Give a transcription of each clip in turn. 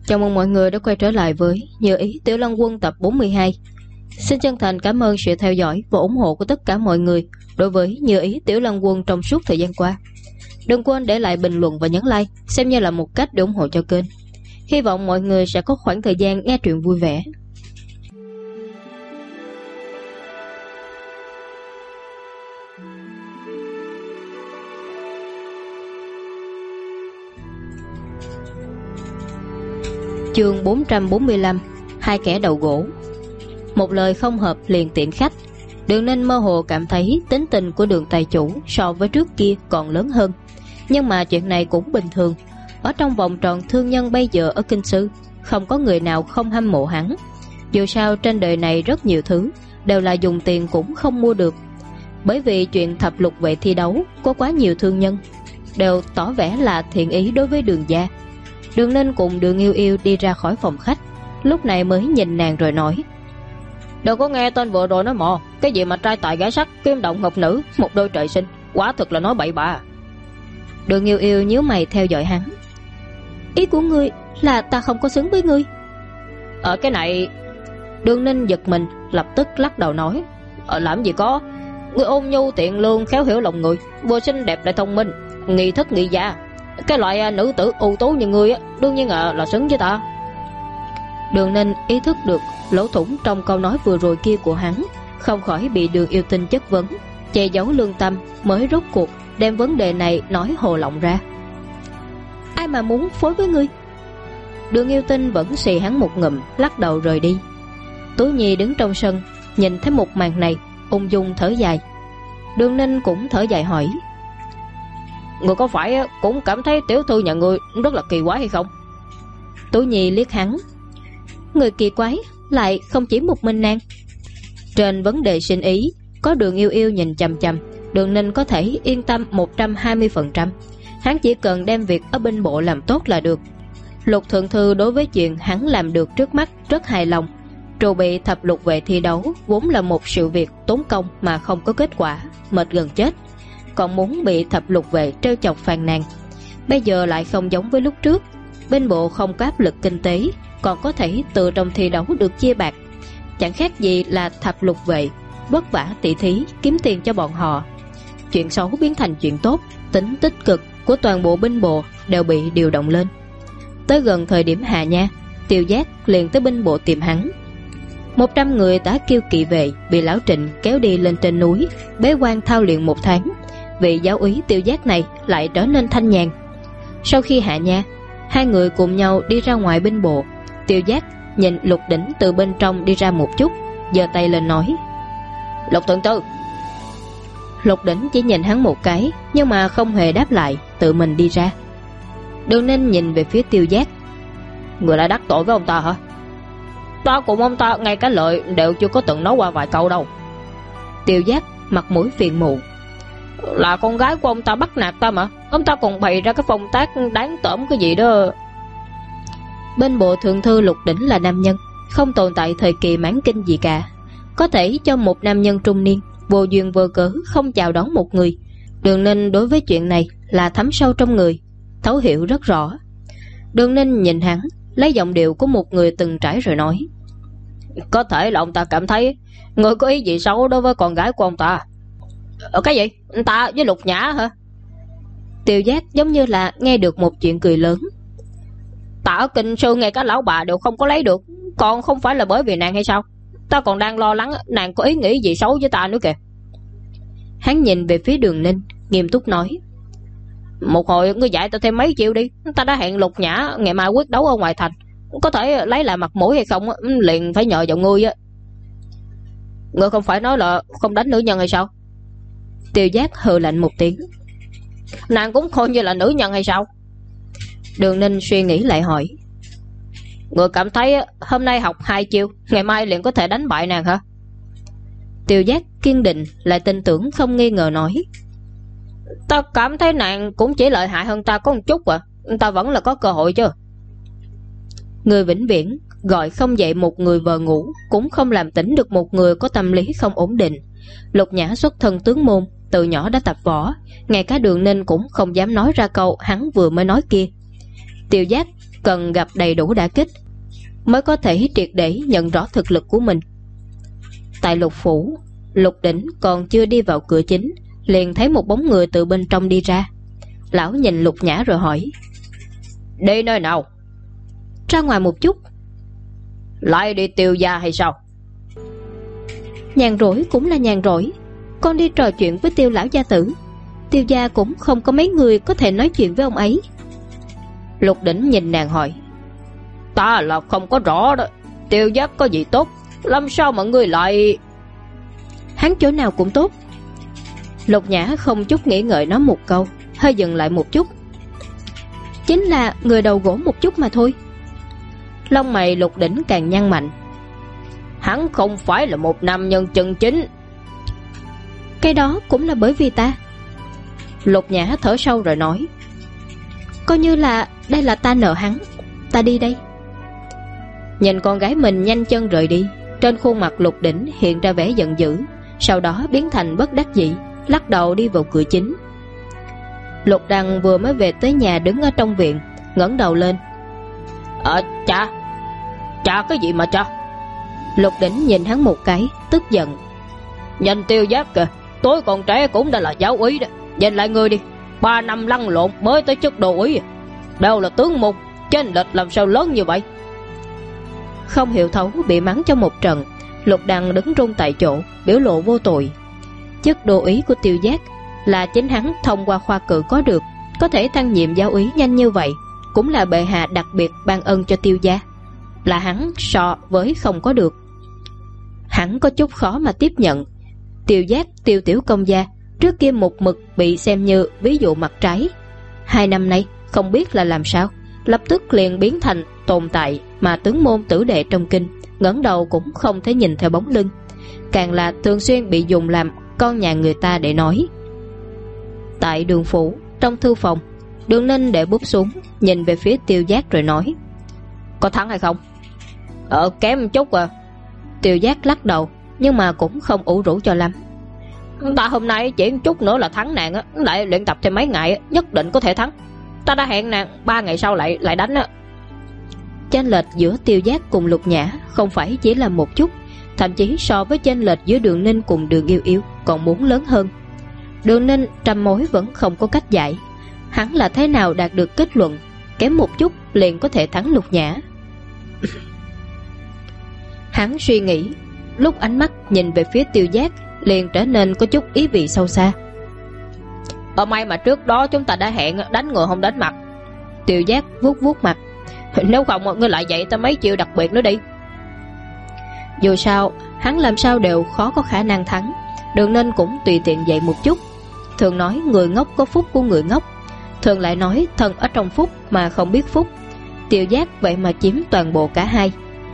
Chào mừng mọi người đã quay trở lại với Như Ý Tiểu Long Quân tập 42. Xin chân thành cảm ơn sự theo dõi và ủng hộ của tất cả mọi người đối với Như Ý Tiểu Long Quân trong suốt thời gian qua. Đừng quên để lại bình luận và nhấn like, xem như là một cách để ủng hộ cho kênh. Hy vọng mọi người sẽ có khoảng thời gian nghe truyện vui vẻ. Chương 445. Hai kẻ đầu gỗ. Một lời không hợp liền tiện khách. Đường Ninh mơ hồ cảm thấy tính tình của Đường tài chủ so với trước kia còn lớn hơn. Nhưng mà chuyện này cũng bình thường. Ở trong vòng tròn thương nhân bây giờ ở Kinh Sư, không có người nào không hâm mộ hắn. Dù sao trên đời này rất nhiều thứ đều là dùng tiền cũng không mua được. Bởi vì chuyện thập lục vệ thi đấu, có quá nhiều thương nhân đều tỏ vẻ là thiện ý đối với Đường gia. Đường Ninh cùng Đường Yêu Yêu đi ra khỏi phòng khách, lúc này mới nhìn nàng rồi nói: "Đâu có nghe tên vừa rồi nói mò, cái gì mà trai tài gái sắc, kim động ngọc nữ, một đôi trời sinh, quả thực là nói bậy bạ." Đường Yêu Yêu nhíu mày theo dõi hắn. "Ý của ngươi là ta không có xứng với ngươi?" Ở cái này, Đường Ninh giật mình, lập tức lắc đầu nói: "Làm gì có, ngươi ôn nhu tiện lương, khéo hiểu lòng người, vừa xinh đẹp lại thông minh, nghi thức nghi gia. Cái loại nữ tử ưu tú như ngươi đương nhiên là xứng với ta." Đường Ninh ý thức được lỗ thủng trong câu nói vừa rồi kia của hắn, không khỏi bị Đường Yêu Tinh chất vấn, che giấu lương tâm, mới rốt cuộc đem vấn đề này nói hồ lộng ra. "Ai mà muốn phối với ngươi?" Đường Yêu Tinh vẫn xì hắn một ngụm, lắc đầu rời đi. Tú Nhi đứng trong sân, nhìn thấy một màn này, ung dung thở dài. Đường Ninh cũng thở dài hỏi: "Người có phải cũng cảm thấy tiểu thư nhà người rất là kỳ quái hay không?" Tú Nhi liếc hắn: "Người kỳ quái lại không chỉ một mình nàng." Trên vấn đề sinh ý, có Đường Yêu Yêu nhìn chằm chằm, Đường Ninh có thể yên tâm 120%. Hắn chỉ cần đem việc ở binh bộ làm tốt là được. Lục thượng thư đối với chuyện hắn làm được trước mắt rất hài lòng. Trù bị thập lục vệ thi đấu vốn là một sự việc tốn công mà không có kết quả, mệt gần chết, còn muốn bị thập lục vệ trêu chọc phàn nàn. Bây giờ lại không giống với lúc trước, bên bộ không có áp lực kinh tế, còn có thể từ trong thi đấu được chia bạc, chẳng khác gì là thập lục vệ vất vả tỉ thí kiếm tiền cho bọn họ. Chuyện xấu biến thành chuyện tốt, tính tích cực của toàn bộ binh bộ đều bị điều động lên. Tới gần thời điểm hạ nha, Tiêu Giác liền tới binh bộ tìm hắn. 100 người tá kiêu kỵ vệ bị lão Trịnh kéo đi lên trên núi bế quan thao luyện 1 tháng. Vị giáo úy Tiêu Giác này lại trở nên thanh nhàn. Sau khi hạ nha, hai người cùng nhau đi ra ngoài binh bộ. Tiêu Giác nhìn Lục Đỉnh từ bên trong đi ra một chút, giơ tay lên nói: "Lục thượng thư." Lục Đỉnh chỉ nhìn hắn một cái, nhưng mà không hề đáp lại, tự mình đi ra. Đường Ninh nhìn về phía Tiêu Giác: "Người đã đắc tội với ông ta hả?" "Ta cùng ông ta ngay cả lời đều chưa có từng nói qua vài câu đâu." Tiêu Giác mặt mũi phiền muộn: "Là con gái của ông ta bắt nạt ta mà, ông ta còn bày ra cái phong tác đáng tởm cái gì đó." Bên bộ thượng thư Lục Đỉnh là nam nhân, không tồn tại thời kỳ mãn kinh gì cả. Có thể cho một nam nhân trung niên vô duyên vô cớ không chào đón một người. Đường Ninh đối với chuyện này là thấm sâu trong người, thấu hiểu rất rõ. Đường Ninh nhìn hắn, lấy giọng điệu của một người từng trải rồi nói: "Có thể là ông ta cảm thấy người có ý gì xấu đối với con gái của ông ta." "Cái gì? Ông ta với Lục Nhã hả?" Tiêu Giác giống như là nghe được một chuyện cười lớn: "Ta ở Kinh Sư ngay cả lão bà đều không có lấy được, còn không phải là bởi vì nàng hay sao? Ta còn đang lo lắng nàng có ý nghĩ gì xấu với ta nữa kìa." Hắn nhìn về phía Đường Ninh, nghiêm túc nói: "Một hồi ngươi dạy ta thêm mấy chiêu đi, ta đã hẹn Lục Nhã ngày mai quyết đấu ở ngoài thành, có thể lấy lại mặt mũi hay không liền phải nhờ vào ngươi á." "Ngươi không phải nói là không đánh nữ nhân hay sao?" Tiêu Giác hừ lạnh một tiếng: "Nàng cũng coi như là nữ nhân hay sao?" Đường Ninh suy nghĩ lại hỏi: "Ngươi cảm thấy hôm nay học 2 chiêu, ngày mai liền có thể đánh bại nàng hả?" Tiêu Giác kiên định lại tin tưởng không nghi ngờ nói: "Ta cảm thấy nàng cũng chỉ lợi hại hơn ta có một chút à, ta vẫn là có cơ hội chứ." Người vĩnh viễn gọi không dậy một người vờ ngủ, cũng không làm tỉnh được một người có tâm lý không ổn định. Lục Nhã xuất thân tướng môn, từ nhỏ đã tập võ, ngay cả Đường Ninh cũng không dám nói ra câu hắn vừa mới nói kia. Tiêu Giác cần gặp đầy đủ đả kích mới có thể triệt để nhận rõ thực lực của mình. Tại Lục phủ, Lục Đỉnh còn chưa đi vào cửa chính liền thấy một bóng người từ bên trong đi ra. Lão nhìn Lục Nhã rồi hỏi: Đi nơi nào? Ra ngoài một chút. Lại đi Tiêu gia hay sao? Nhàn rỗi cũng là nhàn rỗi, con đi trò chuyện với Tiêu lão gia tử. Tiêu gia cũng không có mấy người có thể nói chuyện với ông ấy. Lục Đỉnh nhìn nàng hỏi: Ta là không có rõ đó. Tiêu giác có gì tốt, làm sao mà ngươi lại... Hắn chỗ nào cũng tốt. Lục Nhã không chút nghĩ ngợi nói một câu, hơi dừng lại một chút. Chính là người đầu gỗ một chút mà thôi. Lông mày Lục Đỉnh càng nhăn mạnh. Hắn không phải là một nam nhân chân chính. Cái đó cũng là bởi vì ta. Lục Nhã thở sâu rồi nói: Coi như là đây là ta nợ hắn. Ta đi đây. Nhìn con gái mình nhanh chân rời đi, trên khuôn mặt Lục Đỉnh hiện ra vẻ giận dữ, sau đó biến thành bất đắc dĩ, lắc đầu đi vào cửa chính. Lục Đằng vừa mới về tới nhà đứng ở trong viện, ngẩng đầu lên. Cha cái gì mà cha? Lục Đỉnh nhìn hắn một cái, tức giận. Nhìn Tiêu giác kìa, tối còn trẻ cũng đã là giáo úy đó. Nhìn lại người đi, 3 năm lăn lộn mới tới chức đô úy, đâu là tướng môn, chênh lệch làm sao lớn như vậy? Không hiểu thấu bị mắng cho một trận, Lục Đằng đứng run tại chỗ, biểu lộ vô tội. Chức đô úy của Tiêu giác là chính hắn thông qua khoa cử có được, có thể thăng nhiệm giáo úy nhanh như vậy cũng là bệ hạ đặc biệt ban ân cho Tiêu gia, là hắn so với không có được. Hắn có chút khó mà tiếp nhận. Tiêu giác, Tiêu tiểu công gia trước kia một mực bị xem như ví dụ mặt trái, 2 năm nay không biết là làm sao, lập tức liền biến thành tồn tại mà tướng môn tử đệ trong kinh ngẩng đầu cũng không thể nhìn theo bóng lưng, càng là thường xuyên bị dùng làm con nhà người ta để nói. Tại Đường phủ, trong thư phòng, Đường Ninh để bút xuống, nhìn về phía Tiêu giác rồi nói: Có thắng hay không? Kém chút à. Tiêu giác lắc đầu, nhưng mà cũng không ủ rũ cho lắm. Ta hôm nay chỉ chút nữa là thắng nàng á, lại luyện tập thêm mấy ngày nhất định có thể thắng. Ta đã hẹn nàng 3 ngày sau lại đánh á. Chênh lệch giữa Tiêu giác cùng Lục Nhã không phải chỉ là một chút, thậm chí so với chênh lệch giữa Đường Ninh cùng Đường Yêu Yêu còn muốn lớn hơn. Đường Ninh trăm mối vẫn không có cách giải, hắn là thế nào đạt được kết luận kém một chút liền có thể thắng Lục Nhã. Hắn suy nghĩ, lúc ánh mắt nhìn về phía Tiêu giác liền trở nên có chút ý vị sâu xa. May mà trước đó chúng ta đã hẹn đánh người không đánh mặt. Tiêu giác vuốt vuốt mặt. Nếu không mọi người lại dạy ta mấy chiêu đặc biệt nữa đi. Dù sao hắn làm sao đều khó có khả năng thắng, Đường Ninh cũng tùy tiện dạy một chút. Thường nói người ngốc có phúc của người ngốc, thường lại nói thần ở trong phúc mà không biết phúc. Tiêu giác vậy mà chiếm toàn bộ cả hai.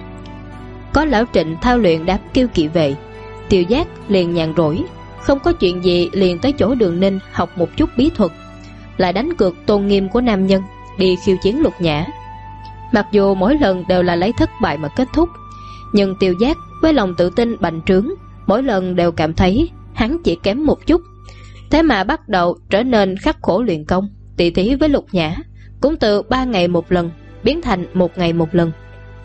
Có lão Trịnh thao luyện đám kiêu kỵ vệ, Tiêu giác liền nhàn rỗi, không có chuyện gì liền tới chỗ Đường Ninh học một chút bí thuật, lại đánh cược tôn nghiêm của nam nhân đi khiêu chiến Lục Nhã. Mặc dù mỗi lần đều là lấy thất bại mà kết thúc, nhưng Tiêu giác với lòng tự tin bành trướng, mỗi lần đều cảm thấy hắn chỉ kém một chút, thế mà bắt đầu trở nên khắc khổ luyện công. Tỷ thí với Lục Nhã cũng từ 3 ngày một lần biến thành 1 ngày một lần.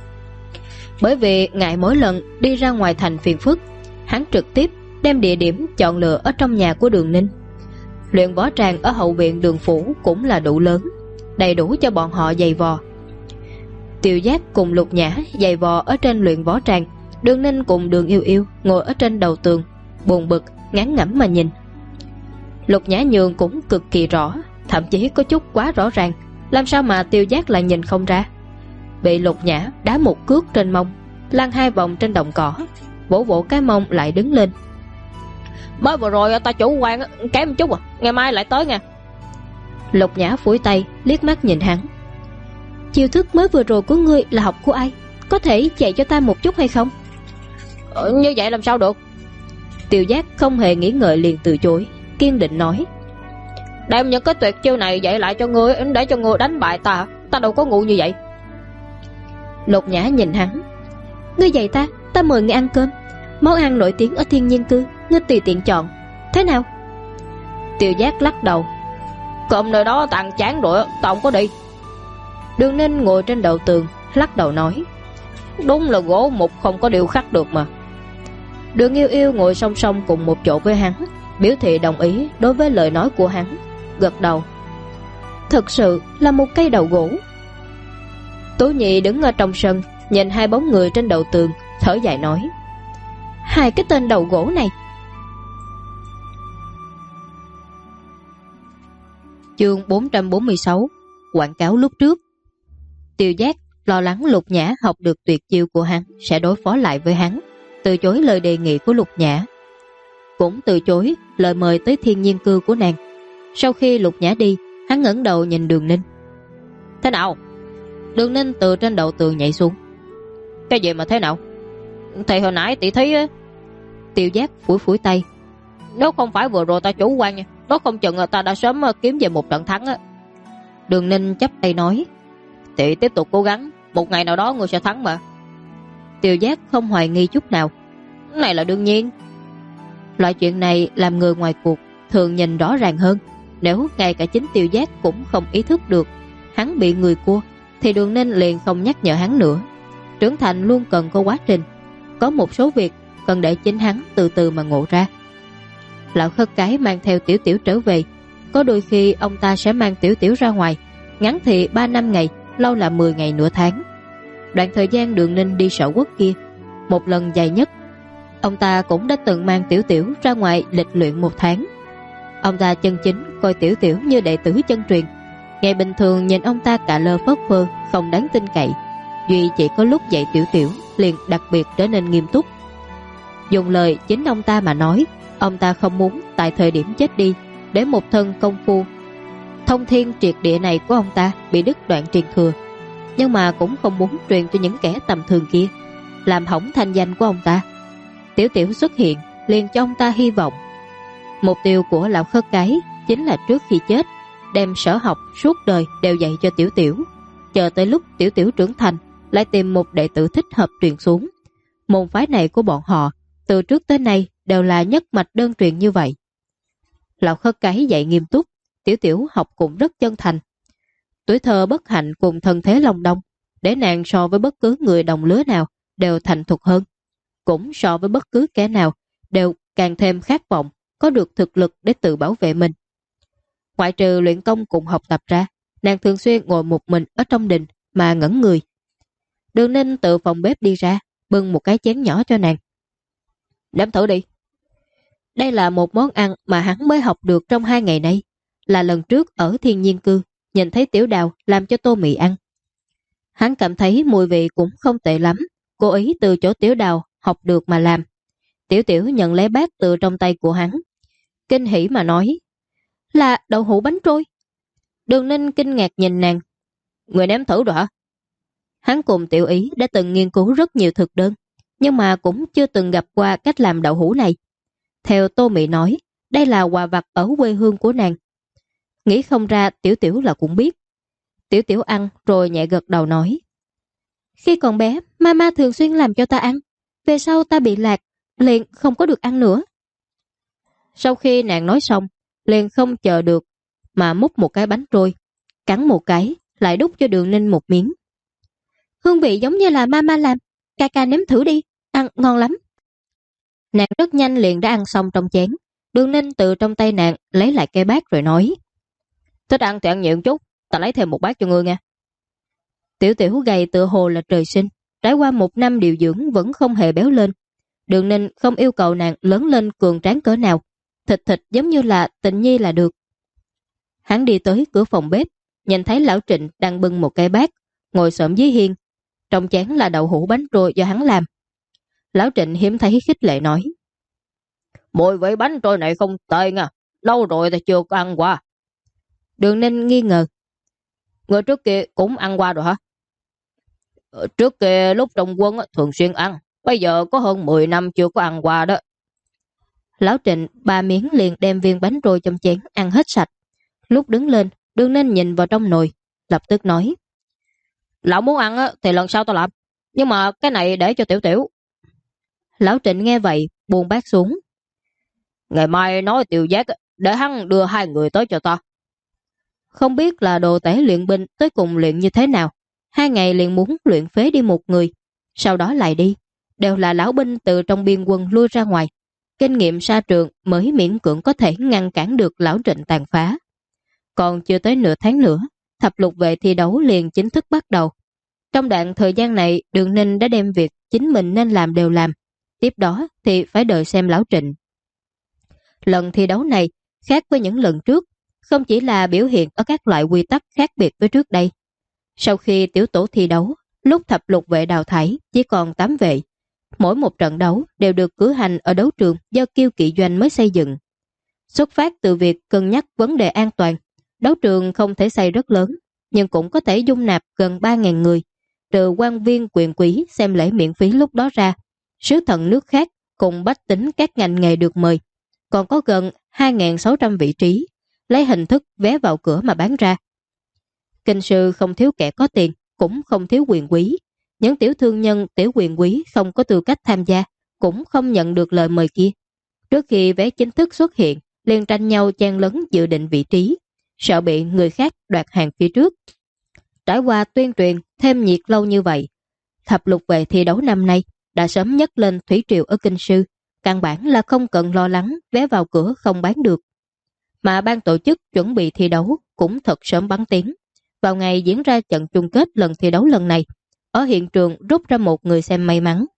Bởi vì ngại mỗi lần đi ra ngoài thành phiền phức, hắn trực tiếp đem địa điểm chọn lựa ở trong nhà của Đường Ninh. Luyện võ tràng ở hậu viện Đường phủ cũng là đủ lớn, đầy đủ cho bọn họ giày vò. Tiêu giác cùng Lục Nhã giày vò ở trên luyện võ tràng, Đường Ninh cùng Đường Yêu Yêu ngồi ở trên đầu tường, buồn bực ngán ngẩm mà nhìn. Lục Nhã nhường cũng cực kỳ rõ, thậm chí có chút quá rõ ràng, làm sao mà Tiêu giác lại nhìn không ra. Bị Lục Nhã đá một cước trên mông, lăn 2 vòng trên đồng cỏ, vỗ vỗ cái mông lại đứng lên. Mới vừa rồi ta chủ quan kém chút à, ngày mai lại tới nha. Lục Nhã phủi tay liếc mắt nhìn hắn. Chiêu thức mới vừa rồi của ngươi là học của ai? Có thể dạy cho ta một chút hay không? Như vậy làm sao được? Tiêu giác không hề nghĩ ngợi liền từ chối, kiên định nói: Đem những cái tuyệt chiêu này dạy lại cho ngươi, để cho ngươi đánh bại ta. Ta đâu có ngu như vậy. Lục Nhã nhìn hắn. Ngươi dạy ta, ta mời ngươi ăn cơm, món ăn nổi tiếng ở Thiên Nhiên Cư, ngươi tùy tiện chọn, thế nào? Tiêu giác lắc đầu. Cơm nơi đó tàn chán rồi, ta không có đi. Đường Ninh ngồi trên đầu tường, lắc đầu nói: Đúng là gỗ mục không có điêu khắc được mà. Đường Yêu Yêu ngồi song song cùng một chỗ với hắn, biểu thị đồng ý đối với lời nói của hắn, gật đầu. Thực sự là một cây đầu gỗ. Tú Nhị đứng ở trong sân, nhìn hai bóng người trên đầu tường, thở dài nói: Hai cái tên đầu gỗ này. Chương 446. Quảng cáo lúc trước. Tiêu Giác lo lắng Lục Nhã học được tuyệt chiêu của hắn sẽ đối phó lại với hắn, từ chối lời đề nghị của Lục Nhã, cũng từ chối lời mời tới Thiên Nhiên Cư của nàng. Sau khi Lục Nhã đi, hắn ngẩng đầu nhìn Đường Ninh. Thế nào? Đường Ninh từ trên đầu tường nhảy xuống. Cái gì mà thế nào? Thì hồi nãy tỷ thấy á. Tiêu Giác phủi phủi tay. Nếu không phải vừa rồi ta chủ quan nha, đó không chừng ta đã sớm kiếm về một trận thắng á. Đường Ninh chắp tay nói: Tỷ tiếp tục cố gắng, một ngày nào đó người sẽ thắng mà. Tiêu Giác không hoài nghi chút nào. Này là đương nhiên. Loại chuyện này làm người ngoài cuộc thường nhìn rõ ràng hơn. Nếu ngay cả chính Tiêu Giác cũng không ý thức được hắn bị người cua, thì Đường Ninh liền không nhắc nhở hắn nữa. Trưởng thành luôn cần có quá trình, có một số việc cần để chính hắn từ từ mà ngộ ra. Lão Khất Cái mang theo Tiểu Tiểu trở về. Có đôi khi ông ta sẽ mang Tiểu Tiểu ra ngoài, ngắn thì 3-5 ngày, lâu là 10 ngày nửa tháng. Đoạn thời gian Đường Ninh đi Sở Quốc kia, một lần dài nhất, ông ta cũng đã từng mang Tiểu Tiểu ra ngoài lịch luyện 1 tháng. Ông ta chân chính coi Tiểu Tiểu như đệ tử chân truyền. Ngày bình thường nhìn ông ta cà lơ phất phơ, không đáng tin cậy. Duy chỉ có lúc dạy Tiểu Tiểu liền đặc biệt trở nên nghiêm túc. Dùng lời chính ông ta mà nói, ông ta không muốn tại thời điểm chết đi để một thân công phu thông thiên triệt địa này của ông ta bị đứt đoạn truyền thừa, nhưng mà cũng không muốn truyền cho những kẻ tầm thường kia, làm hỏng thanh danh của ông ta. Tiểu Tiểu xuất hiện liền cho ông ta hy vọng. Mục tiêu của Lão Khất Cái chính là trước khi chết đem sở học suốt đời đều dạy cho Tiểu Tiểu, chờ tới lúc Tiểu Tiểu trưởng thành lại tìm một đệ tử thích hợp truyền xuống. Môn phái này của bọn họ từ trước tới nay đều là nhất mạch đơn truyền như vậy. Lão Khất Cái dạy nghiêm túc, Tiểu Tiểu học cũng rất chân thành. Tuổi thơ bất hạnh cùng thân thế lòng đông, để nàng so với bất cứ người đồng lứa nào đều thành thục hơn, cũng so với bất cứ kẻ nào đều càng thêm khát vọng có được thực lực để tự bảo vệ mình. Ngoại trừ luyện công cùng học tập ra, nàng thường xuyên ngồi một mình ở trong đình mà ngẩn người. Đường Ninh từ phòng bếp đi ra, bưng một cái chén nhỏ cho nàng. Nếm thử đi. Đây là một món ăn mà hắn mới học được trong 2 ngày nay, là lần trước ở Thiên Nhiên Cư nhìn thấy Tiểu Đào làm cho Tô Mị ăn. Hắn cảm thấy mùi vị cũng không tệ lắm, cố ý từ chỗ Tiểu Đào học được mà làm. Tiểu Tiểu nhận lấy bát từ trong tay của hắn, kinh hỉ mà nói: Là đậu hũ bánh trôi. Đường Ninh kinh ngạc nhìn nàng. Người nếm thử rồi hả? Hắn cùng Tiểu Ý đã từng nghiên cứu rất nhiều thực đơn, nhưng mà cũng chưa từng gặp qua cách làm đậu hũ này. Theo Tô Mị nói, đây là quà vặt ở quê hương của nàng. Nghĩ không ra Tiểu Tiểu là cũng biết. Tiểu Tiểu ăn rồi nhẹ gật đầu nói: Khi còn bé, mama thường xuyên làm cho ta ăn. Về sau ta bị lạc, liền không có được ăn nữa. Sau khi nàng nói xong, liền không chờ được mà múc một cái bánh trôi, cắn một cái, lại đút cho Đường Ninh một miếng. Hương vị giống như là mama làm, ca ca nếm thử đi, ăn ngon lắm. Nàng rất nhanh liền đã ăn xong trong chén. Đường Ninh từ trong tay nàng lấy lại cái bát rồi nói: Thích ăn thì ăn nhiều chút, ta lấy thêm một bát cho ngươi nha. Tiểu Tiểu gầy tựa hồ là trời sinh, trải qua 1 năm điều dưỡng vẫn không hề béo lên. Đường Ninh không yêu cầu nàng lớn lên cường tráng cỡ nào, thịt thịt giống như là Tịnh Nhi là được. Hắn đi tới cửa phòng bếp, nhìn thấy Lão Trịnh đang bưng một cái bát, ngồi xổm dưới hiên. Trong chén là đậu hũ bánh trôi do hắn làm. Lão Trịnh hiếm thấy khích lệ nói: Mùi vị bánh trôi này không tệ nha, lâu rồi ta chưa có ăn qua. Đường Ninh nghi ngờ: Người trước kia cũng ăn qua rồi hả? Trước kia lúc trong quân thường xuyên ăn, bây giờ có hơn 10 năm chưa có ăn qua đó. Lão Trịnh 3 miếng liền đem viên bánh trôi trong chén ăn hết sạch. Lúc đứng lên, Đường Ninh nhìn vào trong nồi, lập tức nói: Lão muốn ăn thì lần sau tao làm, nhưng mà cái này để cho Tiểu Tiểu. Lão Trịnh nghe vậy buông bát xuống. Ngày mai nói Tiểu Giác để hắn đưa 2 người tới cho ta. Không biết là đồ tể luyện binh tới cùng luyện như thế nào. 2 ngày liền muốn luyện phế đi một người, sau đó lại đi. Đều là lão binh từ trong biên quân lui ra ngoài. Kinh nghiệm sa trường mới miễn cưỡng có thể ngăn cản được lão Trịnh tàn phá. Còn chưa tới nửa tháng nữa, thập lục vệ thi đấu liền chính thức bắt đầu. Trong đoạn thời gian này, Đường Ninh đã đem việc chính mình nên làm đều làm. Tiếp đó thì phải đợi xem lão Trịnh. Lần thi đấu này khác với những lần trước, không chỉ là biểu hiện ở các loại quy tắc khác biệt với trước đây. Sau khi tiểu tổ thi đấu, lúc thập lục vệ đào thải chỉ còn 8 vệ. Mỗi một trận đấu đều được cử hành ở đấu trường do Kiêu Kỵ Doanh mới xây dựng. Xuất phát từ việc cân nhắc vấn đề an toàn, đấu trường không thể xây rất lớn, nhưng cũng có thể dung nạp gần 3.000 người. Trừ quan viên quyền quý xem lễ miễn phí lúc đó ra, sứ thần nước khác cùng bách tính các ngành nghề được mời. Còn có gần 2.600 vị trí, lấy hình thức vé vào cửa mà bán ra. Kinh sư không thiếu kẻ có tiền, cũng không thiếu quyền quý. Những tiểu thương nhân, tiểu quyền quý không có tư cách tham gia, cũng không nhận được lời mời kia. Trước khi vé chính thức xuất hiện, liền tranh nhau chen lấn dự định vị trí, sợ bị người khác đoạt hàng phía trước. Trải qua tuyên truyền thêm nhiệt lâu như vậy, thập lục vệ thi đấu năm nay đã sớm nhấc lên thủy triều ở kinh sư, căn bản là không cần lo lắng vé vào cửa không bán được. Mà ban tổ chức chuẩn bị thi đấu cũng thật sớm bắn tiếng. Vào ngày diễn ra trận chung kết lần thi đấu lần này, ở hiện trường rút ra một người xem may mắn.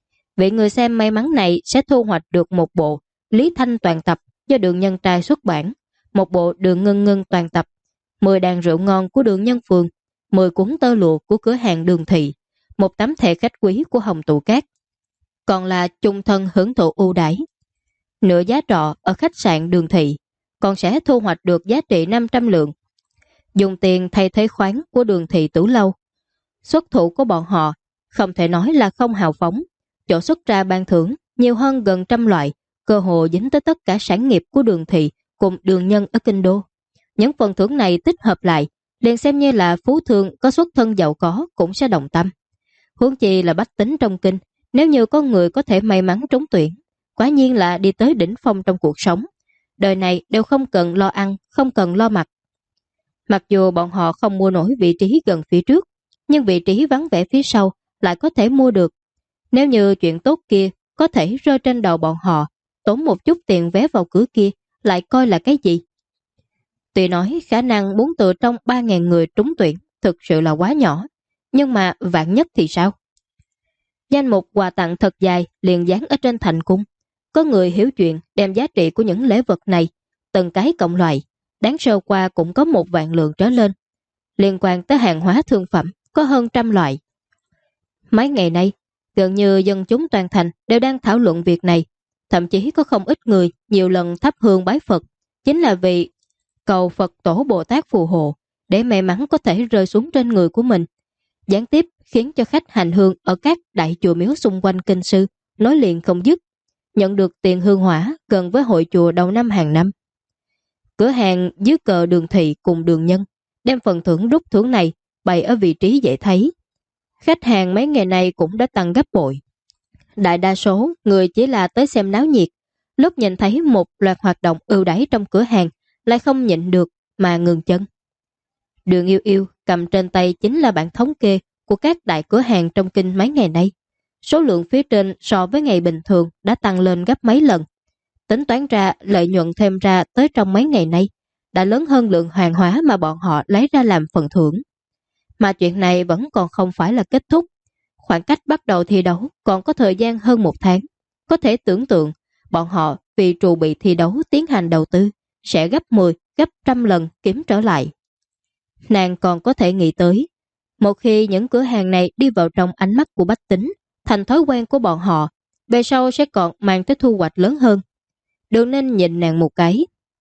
Vị người xem may mắn này sẽ thu hoạch được một bộ Lý Thanh toàn tập do Đường Nhân Trai xuất bản, một bộ Đường Ngân Ngân toàn tập, 10 đàn rượu ngon của Đường Nhân Phường, 10 cuốn tơ lụa của cửa hàng Đường Thị, một tấm thẻ khách quý của Hồng Tụ Cát, còn là chung thân hưởng thụ ưu đãi. Nửa giá trọ ở khách sạn Đường Thị, còn sẽ thu hoạch được giá trị 500 lượng. Dùng tiền thay thế khoán của Đường Thị Tử Lâu. Xuất thủ của bọn họ không thể nói là không hào phóng, chỗ xuất ra ban thưởng nhiều hơn gần 100 loại, cơ hồ dính tới tất cả sản nghiệp của Đường Thị cùng Đường Nhân ở Kinh Đô. Những phần thưởng này tích hợp lại, liền xem như là phú thương có xuất thân giàu có cũng sẽ động tâm. Huống chi là bách tính trong kinh, nếu như có người có thể may mắn trúng tuyển, quả nhiên là đi tới đỉnh phong trong cuộc sống. Đời này đều không cần lo ăn, không cần lo mặc. Mặc dù bọn họ không mua nổi vị trí gần phía trước, nhưng vị trí vắng vẻ phía sau lại có thể mua được. Nếu như chuyện tốt kia có thể rơi trên đầu bọn họ, tốn một chút tiền vé vào cửa kia lại coi là cái gì? Tuy nói khả năng muốn từ trong 3.000 người trúng tuyển thực sự là quá nhỏ, nhưng mà vạn nhất thì sao? Danh mục quà tặng thật dài liền dán ở trên thành cung. Có người hiểu chuyện đem giá trị của những lễ vật này, từng cái cộng loại, đáng sơ qua cũng có 1 vạn lượng trở lên. Liên quan tới hàng hóa thương phẩm có hơn 100 loại. Mấy ngày nay, gần như dân chúng toàn thành đều đang thảo luận việc này. Thậm chí có không ít người nhiều lần thắp hương bái Phật, chính là vì cầu Phật Tổ Bồ Tát phù hộ, để may mắn có thể rơi xuống trên người của mình. Gián tiếp khiến cho khách hành hương ở các đại chùa miếu xung quanh kinh sư nối liền không dứt, nhận được tiền hương hỏa gần với hội chùa đầu năm hàng năm. Cửa hàng dưới cờ Đường Thị cùng Đường Nhân đem phần thưởng rút thưởng này bày ở vị trí dễ thấy. Khách hàng mấy ngày nay cũng đã tăng gấp bội. Đại đa số người chỉ là tới xem náo nhiệt, lúc nhìn thấy một loạt hoạt động ưu đãi trong cửa hàng lại không nhịn được mà ngừng chân. Đường Yêu Yêu cầm trên tay chính là bản thống kê của các đại cửa hàng trong kinh mấy ngày nay. Số lượng phía trên so với ngày bình thường đã tăng lên gấp mấy lần. Tính toán ra lợi nhuận thêm ra tới trong mấy ngày nay đã lớn hơn lượng hàng hóa mà bọn họ lấy ra làm phần thưởng. Mà chuyện này vẫn còn không phải là kết thúc. Khoảng cách bắt đầu thi đấu còn có thời gian hơn 1 tháng. Có thể tưởng tượng bọn họ vì trù bị thi đấu tiến hành đầu tư sẽ gấp 10, gấp 100 lần kiếm trở lại. Nàng còn có thể nghĩ tới, một khi những cửa hàng này đi vào trong ánh mắt của bách tính, thành thói quen của bọn họ, về sau sẽ còn mang tới thu hoạch lớn hơn. Đường Ninh nhìn nàng một cái.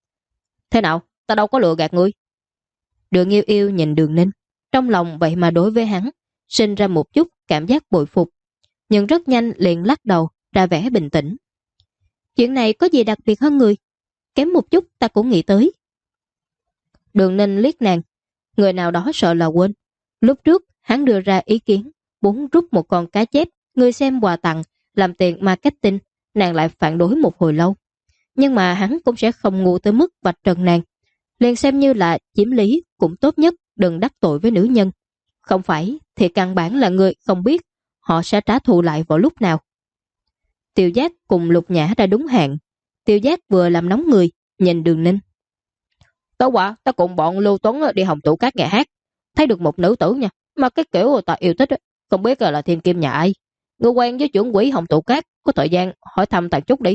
Thế nào? Ta đâu có lừa gạt ngươi. Đường Yêu Yêu nhìn Đường Ninh, trong lòng vậy mà đối với hắn sinh ra một chút cảm giác bội phục, nhưng rất nhanh liền lắc đầu ra vẻ bình tĩnh. Chuyện này có gì đặc biệt hơn người? Kém một chút ta cũng nghĩ tới. Đường Ninh liếc nàng. Người nào đó sợ là quên, lúc trước hắn đưa ra ý kiến muốn rút một con cá chép người xem quà tặng làm tiền marketing. Nàng lại phản đối một hồi lâu, nhưng mà hắn cũng sẽ không ngu tới mức vạch trần nàng. liền xem như là chiếm lý cũng tốt nhất đừng đắc tội với nữ nhân. Không phải thì căn bản là người không biết họ sẽ trả thù lại vào lúc nào. Tiêu Giác cùng Lục Nhã đã đúng hẹn. Tiêu Giác vừa làm nóng người, nhìn Đường Ninh. Tối qua ta cùng bọn Lưu Tuấn đi Hồng Tụ Cát nghe hát, thấy được một nữ tử nha, mà cái kiểu ta yêu thích, không biết là thiên kim nhà ai. Người quen với trưởng quỹ Hồng Tụ Cát, có thời gian hỏi thăm tàn chút đi.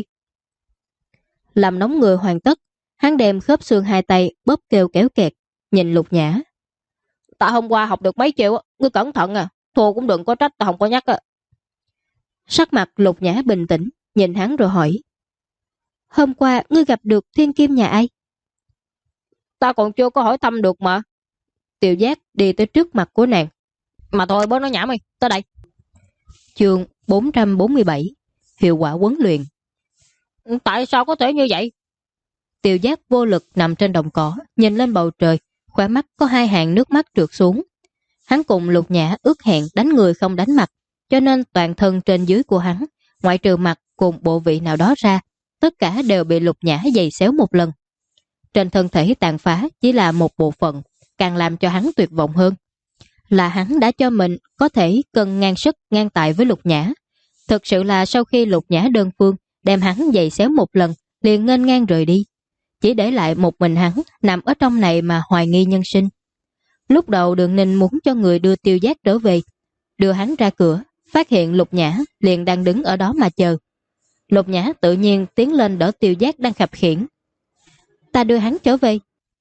Làm nóng người hoàn tất, hắn đem khớp xương hai tay bóp kêu kéo kẹt, nhìn Lục Nhã. Ta hôm qua học được mấy chiều, ngươi cẩn thận à, thua cũng đừng có trách ta không có nhắc à. Sắc mặt Lục Nhã bình tĩnh, nhìn hắn rồi hỏi. Hôm qua ngươi gặp được thiên kim nhà ai? Ta còn chưa có hỏi thăm được mà. Tiêu Giác đi tới trước mặt của nàng. Mà thôi bớt nói nhảm đi, tới đây. Chương 447, hiệu quả huấn luyện. Tại sao có thể như vậy? Tiêu Giác vô lực nằm trên đồng cỏ, nhìn lên bầu trời, khóe mắt có hai hàng nước mắt trượt xuống. Hắn cùng Lục Nhã ước hẹn đánh người không đánh mặt, cho nên toàn thân trên dưới của hắn, ngoại trừ mặt cùng bộ vị nào đó ra, tất cả đều bị Lục Nhã giày xéo một lần. Trên thân thể tàn phá chỉ là một bộ phận, càng làm cho hắn tuyệt vọng hơn. Là hắn đã cho mình có thể cân ngang sức ngang tài với Lục Nhã. Thực sự là sau khi Lục Nhã đơn phương đem hắn giày xéo một lần, liền nghênh ngang rời đi. Chỉ để lại một mình hắn nằm ở trong này mà hoài nghi nhân sinh. Lúc đầu Đường Ninh muốn cho người đưa Tiêu Giác trở về, đưa hắn ra cửa, phát hiện Lục Nhã liền đang đứng ở đó mà chờ. Lục Nhã tự nhiên tiến lên đỡ Tiêu Giác đang khập khiễng. Ta đưa hắn trở về.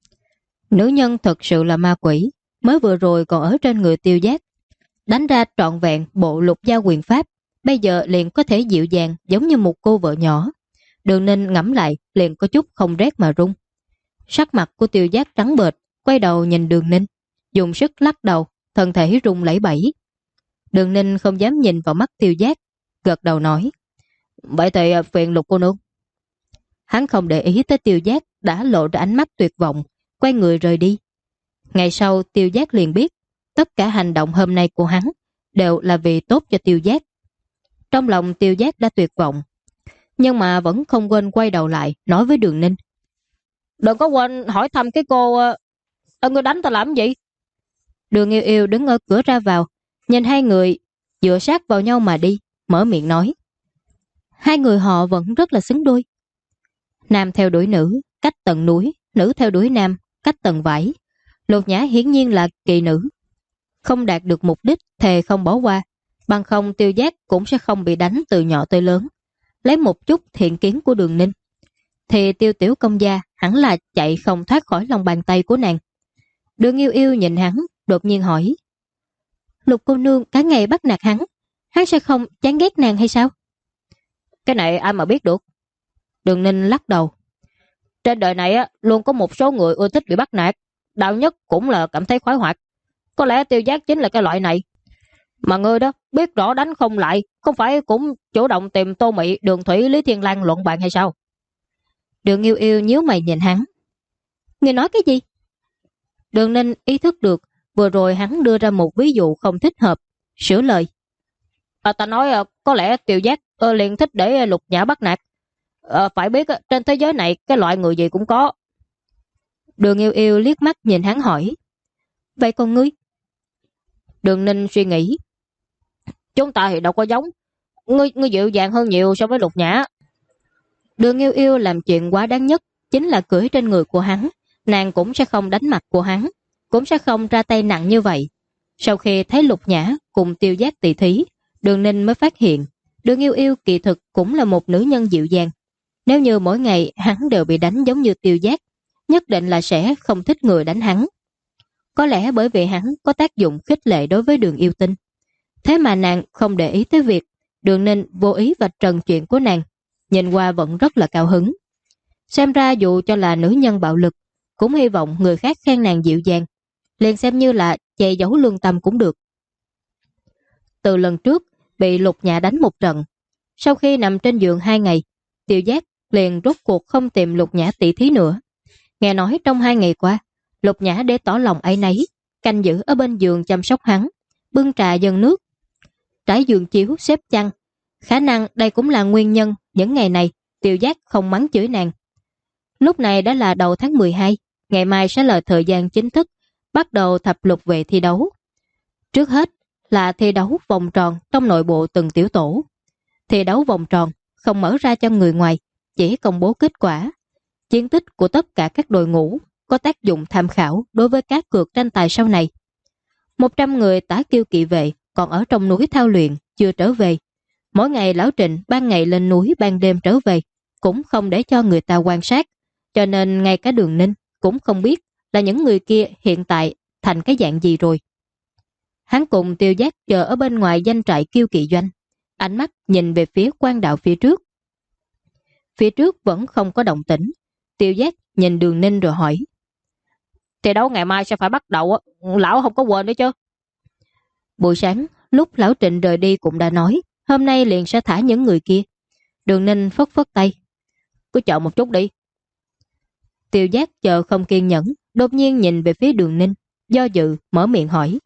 Nữ nhân thật sự là ma quỷ, mới vừa rồi còn ở trên người Tiêu Giác, đánh ra trọn vẹn bộ lục giao quyền pháp, bây giờ liền có thể dịu dàng giống như một cô vợ nhỏ. Đường Ninh ngẫm lại liền có chút không rét mà run. Sắc mặt của Tiêu Giác trắng bệch, quay đầu nhìn Đường Ninh, dùng sức lắc đầu, thân thể run lẩy bẩy. Đường Ninh không dám nhìn vào mắt Tiêu Giác, gật đầu nói. Vậy thì phiền Lục cô nương. Hắn không để ý tới Tiêu Giác đã lộ ra ánh mắt tuyệt vọng, quay người rời đi. Ngày sau Tiêu Giác liền biết tất cả hành động hôm nay của hắn đều là vì tốt cho Tiêu Giác. Trong lòng Tiêu Giác đã tuyệt vọng, nhưng mà vẫn không quên quay đầu lại nói với Đường Ninh. Đừng có quên hỏi thăm cái cô ngươi đánh ta làm gì? Đường Yêu Yêu đứng ở cửa ra vào, nhìn hai người dựa sát vào nhau mà đi, mở miệng nói. Hai người họ vẫn rất là xứng đôi. Nam theo đuổi nữ, cách tận núi, nữ theo đuổi nam, cách tận vải. Lục Nhã hiển nhiên là kỳ nữ, không đạt được mục đích thề không bỏ qua, bằng không Tiêu Giác cũng sẽ không bị đánh từ nhỏ tới lớn. Lấy một chút thiện kiến của Đường Ninh, thì Tiêu tiểu công gia hẳn là chạy không thoát khỏi lòng bàn tay của nàng. Đường Yêu Yêu nhìn hắn, đột nhiên hỏi. Lục cô nương cả ngày bắt nạt hắn sẽ không chán ghét nàng hay sao? Cái này ai mà biết được. Đường Ninh lắc đầu. Trên đời này luôn có một số người ưa thích bị bắt nạt, đạo nhất cũng là cảm thấy khoái hoạt. Có lẽ Tiêu Giác chính là cái loại này. Mà ngươi đó biết rõ đánh không lại, không phải cũng chủ động tìm Tô Mị, Đường Thủy, Lý Thiên Lang luận bàn hay sao? Đường Yêu Yêu nhíu mày nhìn hắn. Ngươi nói cái gì? Đường Ninh ý thức được vừa rồi hắn đưa ra một ví dụ không thích hợp, sửa lời. Ta nói có lẽ Tiêu Giác liền thích để Lục Nhã bắt nạt. Phải biết trên thế giới này cái loại người gì cũng có. Đường Yêu Yêu liếc mắt nhìn hắn hỏi. Vậy còn ngươi? Đường Ninh suy nghĩ. Chúng ta thì đâu có giống. Ngươi dịu dàng hơn nhiều so với Lục Nhã. Đường Yêu Yêu làm chuyện quá đáng nhất chính là cưỡi trên người của hắn. Nàng cũng sẽ không đánh mặt của hắn, cũng sẽ không ra tay nặng như vậy. Sau khi thấy Lục Nhã cùng Tiêu Giác tỷ thí, Đường Ninh mới phát hiện Đường Yêu Yêu kỳ thực cũng là một nữ nhân dịu dàng. Nếu như mỗi ngày hắn đều bị đánh giống như Tiêu Giác, nhất định là sẽ không thích người đánh hắn. Có lẽ bởi vì hắn có tác dụng khích lệ đối với Đường Yêu Tinh. Thế mà nàng không để ý tới việc Đường Ninh vô ý vạch trần chuyện của nàng, nhìn qua vẫn rất là cao hứng. Xem ra dù cho là nữ nhân bạo lực, cũng hy vọng người khác khen nàng dịu dàng, liền xem như là che giấu lương tâm cũng được. Từ lần trước bị Lục Nhã đánh một trận, sau khi nằm trên giường 2 ngày, Tiêu Giác liền rốt cuộc không tìm Lục Nhã tỷ thí nữa. Nghe nói trong 2 ngày qua, Lục Nhã để tỏ lòng áy náy, canh giữ ở bên giường chăm sóc hắn, bưng trà dâng nước, trải giường chiếu xếp chăn. Khả năng đây cũng là nguyên nhân những ngày này Tiêu Giác không mắng chửi nàng. Lúc này đã là đầu tháng 12, ngày mai sẽ là thời gian chính thức bắt đầu thập lục vệ thi đấu. Trước hết là thi đấu vòng tròn trong nội bộ từng tiểu tổ. Thi đấu vòng tròn không mở ra cho người ngoài, chỉ công bố kết quả. Chiến tích của tất cả các đội ngũ có tác dụng tham khảo đối với các cược tranh tài sau này. 100 người Tả Kiêu kỵ vệ còn ở trong núi thao luyện chưa trở về. Mỗi ngày Lão Trịnh ban ngày lên núi, ban đêm trở về, cũng không để cho người ta quan sát, cho nên ngay cả Đường Ninh cũng không biết là những người kia hiện tại thành cái dạng gì rồi. Hắn cùng Tiêu Giác chờ ở bên ngoài doanh trại Kiêu kỵ doanh, ánh mắt nhìn về phía quan đạo phía trước. Phía trước vẫn không có động tĩnh. Tiêu Giác nhìn Đường Ninh rồi hỏi: thi đấu ngày mai sẽ phải bắt đầu, lão không có quên nữa chứ? Buổi sáng lúc Lão Trịnh rời đi cũng đã nói hôm nay liền sẽ thả những người kia. Đường Ninh phất phất tay: cứ chờ một chút đi. Tiêu Giác chờ không kiên nhẫn, đột nhiên nhìn về phía Đường Ninh, do dự mở miệng hỏi: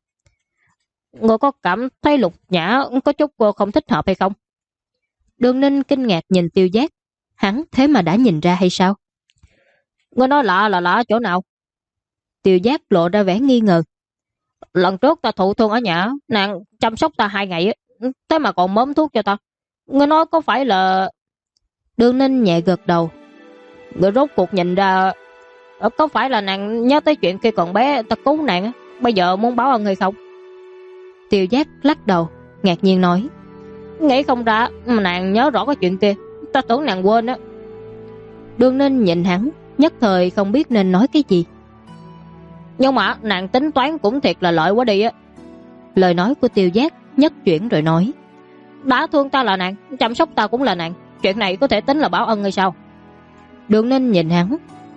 người có cảm thấy Lục Nhã có chút không thích hợp hay không? Đường Ninh kinh ngạc nhìn Tiêu Giác, hắn thế mà đã nhìn ra hay sao? Người nói lạ là lạ ở chỗ nào? Tiêu Giác lộ ra vẻ nghi ngờ. Lần trước ta thụ thương ở nhà, nàng chăm sóc ta 2 ngày, thế mà còn mớm thuốc cho ta. Người nói có phải là... Đường Ninh nhẹ gật đầu. Người rốt cuộc nhìn ra, có phải là nàng nhớ tới chuyện khi còn bé ta cứu nàng, bây giờ muốn báo ân hay không? Tiêu Giác lắc đầu, ngạc nhiên nói: nghĩ không ra mà nàng nhớ rõ cái chuyện kia, ta tưởng nàng quên á. Đường Ninh nhìn hắn, nhất thời không biết nên nói cái gì. Nhưng mà nàng tính toán cũng thiệt là lợi quá đi á. Lời nói của Tiêu Giác nhất chuyển rồi nói: đã thương ta là nàng, chăm sóc ta cũng là nàng, chuyện này có thể tính là báo ân hay sao? Đường Ninh nhìn hắn: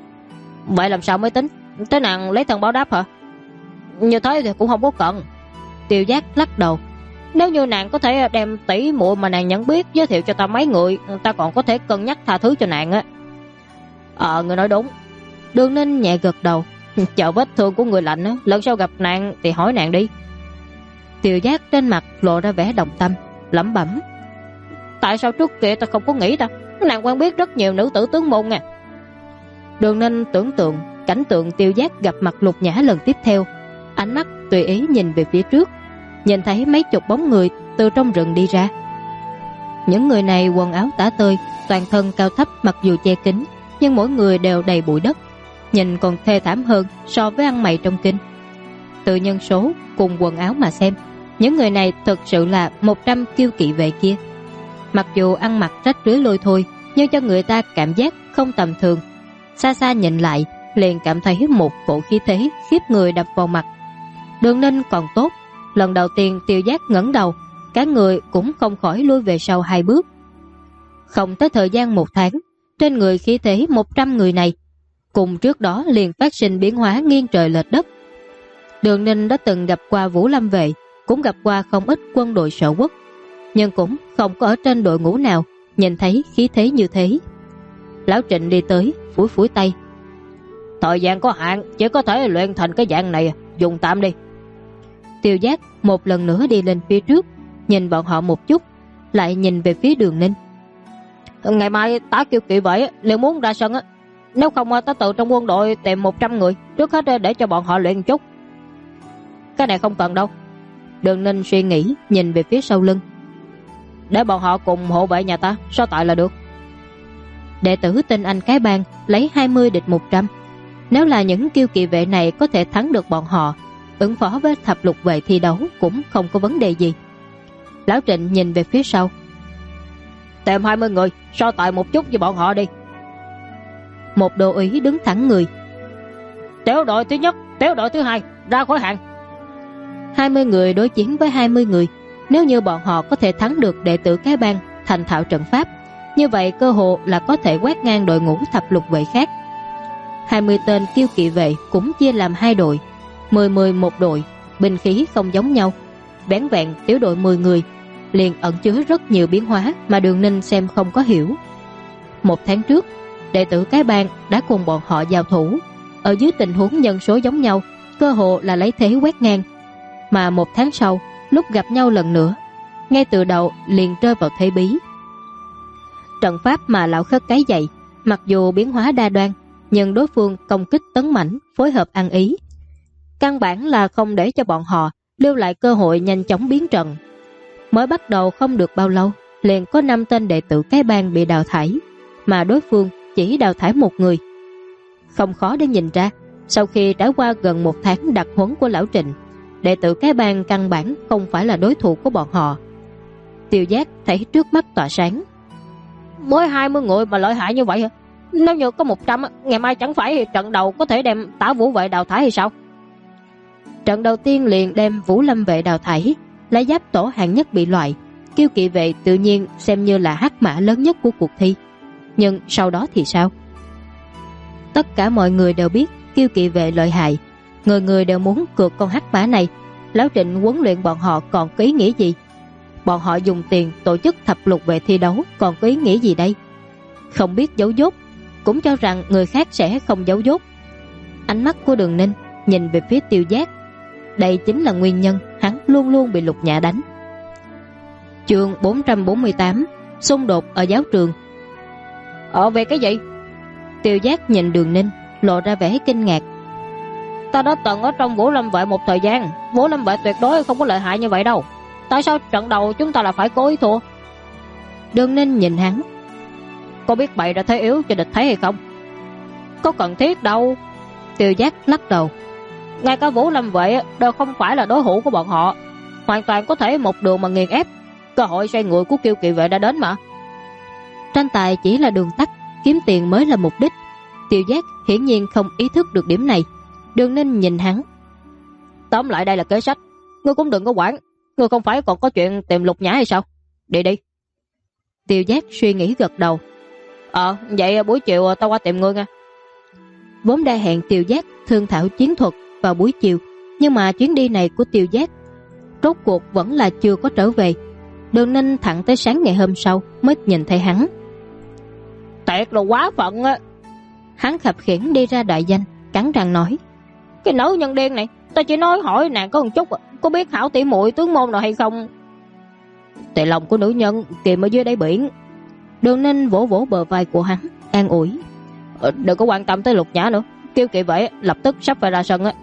vậy làm sao mới tính? Tới nàng lấy thân báo đáp hả? Như thế thì cũng không có cần. Tiêu Giác lắc đầu: nếu như nàng có thể đem tỷ muội mà nàng nhận biết giới thiệu cho ta mấy người, ta còn có thể cân nhắc tha thứ cho nàng á. Người nói đúng. Đường Ninh nhẹ gật đầu: chờ vết thương của người lạnh á, lần sau gặp nàng thì hỏi nàng đi. Tiêu Giác trên mặt lộ ra vẻ động tâm, lẩm bẩm: tại sao trước kia ta không có nghĩ ta? Nàng quen biết rất nhiều nữ tử tướng môn nha. Đường Ninh tưởng tượng cảnh tượng Tiêu Giác gặp mặt Lục Nhã lần tiếp theo, ánh mắt tùy ý nhìn về phía trước, nhìn thấy mấy chục bóng người từ trong rừng đi ra. Những người này quần áo tả tơi, toàn thân cao thấp, mặc dù che kín nhưng mỗi người đều đầy bụi đất, nhìn còn thê thảm hơn so với ăn mày trong kinh. Từ nhân số cùng quần áo mà xem, những người này thực sự là 100 Kiêu kỵ vệ kia. Mặc dù ăn mặc rách rưới lôi thôi, nhưng cho người ta cảm giác không tầm thường. Xa xa nhìn lại liền cảm thấy một cổ khí thế khiếp người đập vào mặt. Đường Ninh còn tốt, lần đầu tiên Tiêu Giác ngẩng đầu, cả người cũng không khỏi lui về sau 2 bước. Không tới thời gian 1 tháng, trên người khí thế 100 người này cùng trước đó liền phát sinh biến hóa nghiêng trời lệch đất. Đường Ninh đã từng gặp qua Vũ Lâm vệ, cũng gặp qua không ít quân đội sở quốc, nhưng cũng không có ở trên đội ngũ nào nhìn thấy khí thế như thế. Lão Trịnh đi tới, phủi phủi tay: thời gian có hạn, chỉ có thể luyện thành cái dạng này, dùng tạm đi. Tiêu Giác một lần nữa đi lên phía trước, nhìn bọn họ một chút, lại nhìn về phía Đường Ninh: ngày mai Tả Kiêu kỵ vệ liền muốn ra sân á, nếu không ta tự trong quân đội tìm 100 người, trước hết để cho bọn họ luyện một chút. Cái này không cần đâu. Đường Ninh suy nghĩ nhìn về phía sau lưng: để bọn họ cùng hộ vệ nhà ta, sao tại là được. Đệ tử Tinh Anh cái bang lấy 20 địch 100, nếu là những Kiêu kỵ vệ này có thể thắng được bọn họ, ứng phó với thập lục vệ thi đấu cũng không có vấn đề gì. Lão Trịnh nhìn về phía sau: tìm 20 người, so tài một chút với bọn họ đi. Một đô úy đứng thẳng người: tiểu đội thứ nhất, tiểu đội thứ hai, ra khỏi hàng. 20 người đối chiến với 20 người, nếu như bọn họ có thể thắng được đệ tử cái bang thành thạo trận pháp, như vậy cơ hội là có thể quét ngang đội ngũ thập lục vệ khác. 20 tên Kiêu kỵ vệ cũng chia làm 2 đội, 10 một đội, binh khí không giống nhau. Vẻn vẹn tiểu đội 10 người liền ẩn chứa rất nhiều biến hóa mà Đường Ninh xem không có hiểu. 1 tháng trước, đệ tử cái bang đã cùng bọn họ giao thủ, ở dưới tình huống nhân số giống nhau, cơ hội là lấy thế quét ngang. Mà 1 tháng sau, lúc gặp nhau lần nữa, ngay từ đầu liền rơi vào thế bí. Trận pháp mà lão khất cái dạy, mặc dù biến hóa đa đoan, nhưng đối phương công kích tấn mãnh, phối hợp ăn ý. Căn bản là không để cho bọn họ lưu lại cơ hội nhanh chóng biến trận. Mới bắt đầu không được bao lâu, liền có 5 tên đệ tử cái bang bị đào thải, mà đối phương chỉ đào thải một người. Không khó để nhìn ra, sau khi trải qua gần 1 tháng đặc huấn của lão Trịnh, đệ tử cái bang căn bản không phải là đối thủ của bọn họ. Tiêu Giác thấy trước mắt tỏa sáng. Mới 20 người mà lợi hại như vậy hả? Nếu như có 100, ngày mai chẳng phải thì trận đầu có thể đem Tả Vũ Vệ đào thải hay sao? Trận đầu tiên liền đem Vũ Lâm Vệ đào thải, lá giáp tổ hạng nhất bị loại. Kiêu Kỵ Vệ tự nhiên xem như là hắc mã lớn nhất của cuộc thi. Nhưng sau đó thì sao? Tất cả mọi người đều biết Kiêu Kỵ Vệ lợi hại, người người đều muốn cược con hắc mã này. Lão Trịnh huấn luyện bọn họ còn có ý nghĩa gì? Bọn họ dùng tiền tổ chức thập lục vệ thi đấu còn có ý nghĩa gì đây? Không biết giấu dốt, cũng cho rằng người khác sẽ không giấu dốt. Ánh mắt của Đường Ninh nhìn về phía Tiêu Giác. Đây chính là nguyên nhân hắn luôn luôn bị Lục Nhã đánh. Chương 448, xung đột ở giáo trường. Về cái gì? Tiêu Giác nhìn Đường Ninh, lộ ra vẻ kinh ngạc. Ta đã từng ở trong Vũ Lâm Vệ một thời gian, Vũ Lâm Vệ tuyệt đối không có lợi hại như vậy đâu. Tại sao trận đầu chúng ta là phải cố ý thua? Đường Ninh nhìn hắn. Có biết bày ra thế yếu cho địch thấy hay không? Có cần thiết đâu. Tiêu Giác lắc đầu. Ngay cả Vũ Lâm Vệ đều không phải là đối thủ của bọn họ, hoàn toàn có thể một đường mà nghiền ép. Cơ hội xoay người của Kiêu Kỵ Vệ đã đến mà. Tranh tài chỉ là đường tắt, kiếm tiền mới là mục đích. Tiêu Giác hiển nhiên không ý thức được điểm này. Đường Ninh nhìn hắn. Tóm lại đây là kế sách, ngươi cũng đừng có quản. Ngươi không phải còn có chuyện tìm Lục Nhã hay sao? Đi đi. Tiêu Giác suy nghĩ gật đầu. Vậy buổi chiều tao qua tìm ngươi nha. Vốn đã hẹn Tiêu Giác thương thảo chiến thuật vào buổi chiều, nhưng mà chuyến đi này của Tiêu Giác rốt cuộc vẫn là chưa có trở về. Đường Ninh thẳng tới sáng ngày hôm sau mới nhìn thấy hắn. Tuyệt là quá phận á. Hắn khập khiễng đi ra đại danh, cắn răng nói. Cái nữ nhân điên này, ta chỉ nói hỏi nàng có một chút, có biết hảo tỷ muội tướng môn nào hay không? Tại lòng của nữ nhân kìm ở dưới đáy biển. Đường Ninh vỗ vỗ bờ vai của hắn, an ủi. Đừng có quan tâm tới Lục Nhã nữa, Kiêu Kỵ Vệ lập tức sắp phải ra sân á.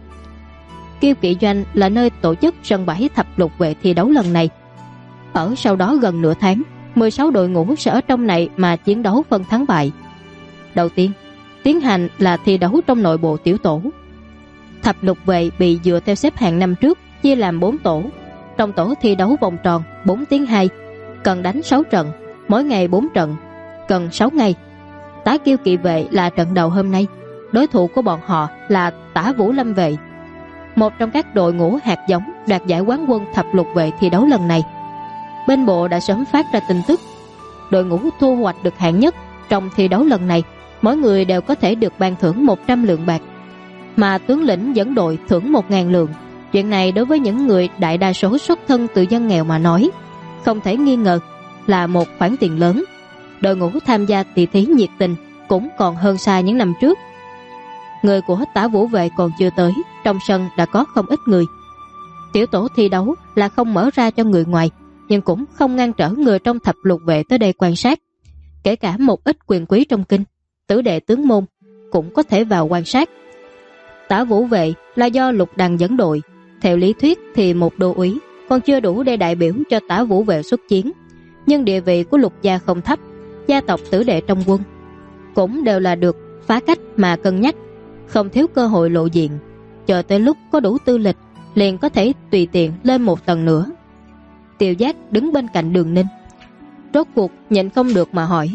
Kiêu Kỵ Doanh là nơi tổ chức sân bãi thập lục vệ thi đấu lần này. Ở sau đó gần nửa tháng, 16 đội ngũ sẽ ở trong này mà chiến đấu phân thắng bại. Đầu tiên, tiến hành là thi đấu trong nội bộ tiểu tổ. Thập lục vệ bị dựa theo xếp hạng năm trước chia làm 4 tổ. Trong tổ thi đấu vòng tròn 4 tiếng 2, cần đánh 6 trận, mỗi ngày 4 trận, cần 6 ngày. Tả Kiêu Kỵ Vệ là trận đầu hôm nay, đối thủ của bọn họ là Tả Vũ Lâm Vệ, một trong các đội ngũ hạt giống đoạt giải quán quân thập lục vệ thi đấu lần này. Bên bộ đã sớm phát ra tin tức, đội ngũ thu hoạch được hạng nhất trong thi đấu lần này, mỗi người đều có thể được ban thưởng 100 lượng bạc, mà tướng lĩnh dẫn đội thưởng 1.000 lượng. Chuyện này đối với những người đại đa số xuất thân từ dân nghèo mà nói, không thể nghi ngờ là một khoản tiền lớn. Đội ngũ tham gia tỷ thí nhiệt tình cũng còn hơn xa những năm trước. Người của Tả Vũ Vệ còn chưa tới, trong sân đã có không ít người. Tiểu tổ thi đấu là không mở ra cho người ngoài, nhưng cũng không ngăn trở người trong thập lục vệ tới đây quan sát. Kể cả một ít quyền quý trong kinh, tử đệ tướng môn cũng có thể vào quan sát. Tả Vũ Vệ là do Lục Đằng dẫn đội, theo lý thuyết thì một đô úy còn chưa đủ để đại biểu cho Tả Vũ Vệ xuất chiến, nhưng địa vị của Lục gia không thấp, gia tộc tử đệ trong quân cũng đều là được phá cách mà cân nhắc, không thiếu cơ hội lộ diện. Chờ tới lúc có đủ tư lịch liền có thể tùy tiện lên một tầng nữa. Tiêu Giác đứng bên cạnh Đường Ninh, rốt cuộc nhịn không được mà hỏi.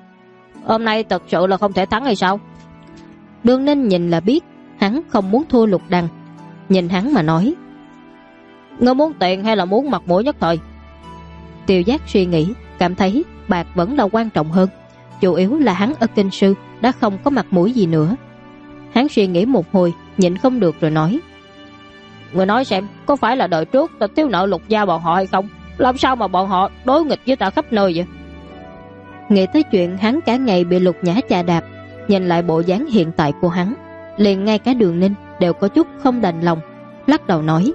Hôm nay thật sự là không thể thắng hay sao? Đường Ninh nhìn là biết hắn không muốn thua Lục Đằng, nhìn hắn mà nói. Ngươi muốn tiền hay là muốn mặt mũi nhất thời? Tiêu Giác suy nghĩ, cảm thấy bạc vẫn là quan trọng hơn. Chủ yếu là hắn ở kinh sư đã không có mặt mũi gì nữa. Hắn suy nghĩ một hồi, nhịn không được rồi nói. Người nói xem, có phải là đời trước ta thiếu nợ Lục gia bọn họ hay không? Làm sao mà bọn họ đối nghịch với ta khắp nơi vậy? Nghĩ tới chuyện hắn cả ngày bị Lục Nhã chà đạp, nhìn lại bộ dáng hiện tại của hắn, liền ngay cả Đường Ninh đều có chút không đành lòng, lắc đầu nói.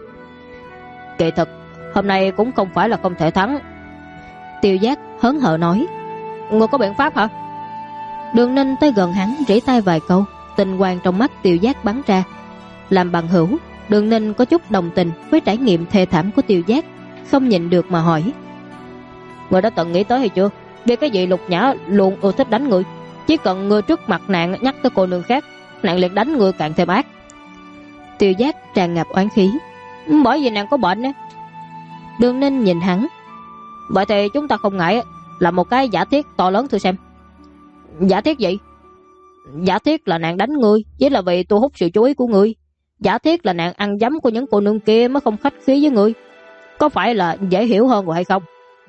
Kỳ thực, hôm nay cũng không phải là không thể thắng. Tiêu Giác hớn hở nói. Ngươi có biện pháp hả? Đường Ninh tới gần hắn rỉ tai vài câu, tình quang trong mắt Tiêu Giác bắn ra. Làm bằng hữu, Đường Ninh có chút đồng tình với trải nghiệm thê thảm của Tiêu Giác, không nhịn được mà hỏi: người đã từng nghĩ tới hay chưa? Vì cái gì Lục Nhã luôn ưa thích đánh người? Chỉ cần người trước mặt nàng nhắc tới cô nương khác, nàng liền đánh người càng thêm ác. Tiêu Giác tràn ngập oán khí: bởi vì nàng có bệnh á. Đường Ninh nhìn hắn: vậy thì chúng ta không ngại là một cái giả thiết to lớn thử xem. Giả thiết gì? Giả thiết là nàng đánh ngươi chỉ là vì thu hút sự chú ý của ngươi. Giả thiết là nàng ăn dấm của những cô nương kia mới không khách khí với ngươi. Có phải là dễ hiểu hơn rồi hay không?